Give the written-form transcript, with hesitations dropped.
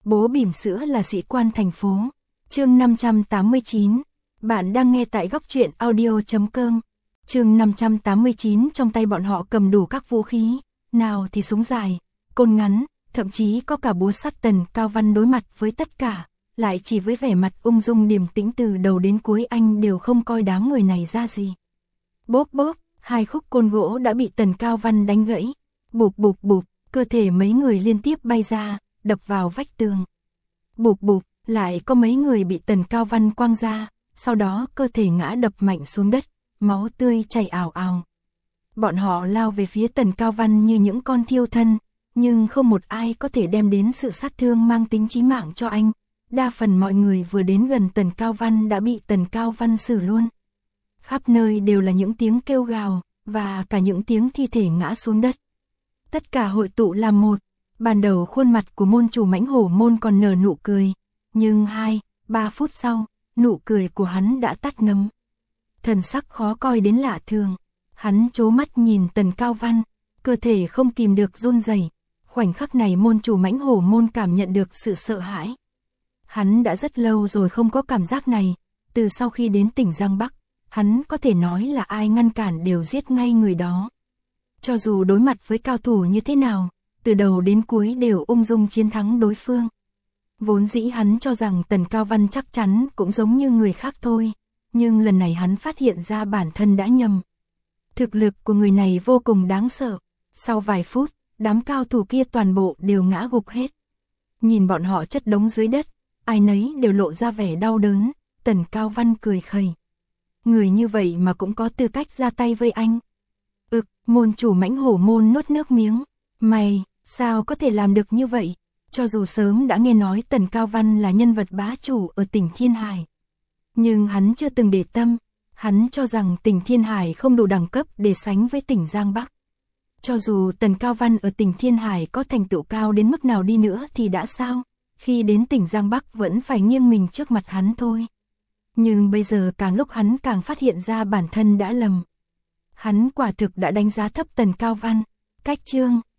Bố bỉm sữa là sĩ quan thành phố. Chương 589. Bạn đang nghe tại góc truyện audio.com. Chương 589, trong tay bọn họ cầm đủ các vũ khí, nào thì súng dài, côn ngắn, thậm chí có cả búa sắt. Tần Cao Văn đối mặt với tất cả, lại chỉ với vẻ mặt ung dung điềm tĩnh từ đầu đến cuối. Anh đều không coi đám người này ra gì. Bốp bốp, hai khúc côn gỗ đã bị Tần Cao Văn đánh gãy. Bụp bụp bụp, cơ thể mấy người liên tiếp bay ra, đập vào vách tường. Bụp bụp, lại có mấy người bị Tần Cao Văn quăng ra, sau đó cơ thể ngã đập mạnh xuống đất, máu tươi chảy ào ào. Bọn họ lao về phía Tần Cao Văn như những con thiêu thân, nhưng không một ai có thể đem đến sự sát thương mang tính chí mạng cho anh. Đa phần mọi người vừa đến gần Tần Cao Văn đã bị Tần Cao Văn xử luôn. Khắp nơi đều là những tiếng kêu gào, và cả những tiếng thi thể ngã xuống đất. Tất cả hội tụ làm một. Ban đầu khuôn mặt của môn chủ Mãnh Hổ môn còn nở nụ cười, nhưng 2-3 phút sau, nụ cười của hắn đã tắt ngấm. Thần sắc khó coi đến lạ thường. Hắn trố mắt nhìn Tần Cao Văn, cơ thể không kìm được run rẩy. Khoảnh khắc này môn chủ Mãnh Hổ môn cảm nhận được sự sợ hãi. Hắn đã rất lâu rồi không có cảm giác này, từ sau khi đến tỉnh Giang Bắc, hắn có thể nói là ai ngăn cản đều giết ngay người đó. Cho dù đối mặt với cao thủ như thế nào, từ đầu đến cuối đều ung dung chiến thắng đối phương. Vốn dĩ hắn cho rằng Tần Cao Văn chắc chắn cũng giống như người khác thôi, nhưng lần này hắn phát hiện ra bản thân đã nhầm. Thực lực của người này vô cùng đáng sợ. Sau vài phút, đám cao thủ kia toàn bộ đều ngã gục hết. Nhìn bọn họ chất đống dưới đất, ai nấy đều lộ ra vẻ đau đớn. Tần Cao Văn cười khẩy. Người như vậy mà cũng có tư cách ra tay với anh. Môn chủ Mãnh Hổ môn nuốt nước miếng. Mày, sao có thể làm được như vậy? Cho dù sớm đã nghe nói Tần Cao Văn là nhân vật bá chủ ở tỉnh Thiên Hải, nhưng hắn chưa từng để tâm. Hắn cho rằng tỉnh Thiên Hải không đủ đẳng cấp để sánh với tỉnh Giang Bắc. Cho dù Tần Cao Văn ở tỉnh Thiên Hải có thành tựu cao đến mức nào đi nữa thì đã sao? Khi đến tỉnh Giang Bắc vẫn phải nghiêng mình trước mặt hắn thôi. Nhưng bây giờ càng lúc hắn càng phát hiện ra bản thân đã lầm. Hắn quả thực đã đánh giá thấp Tần Cao Văn. Cách chương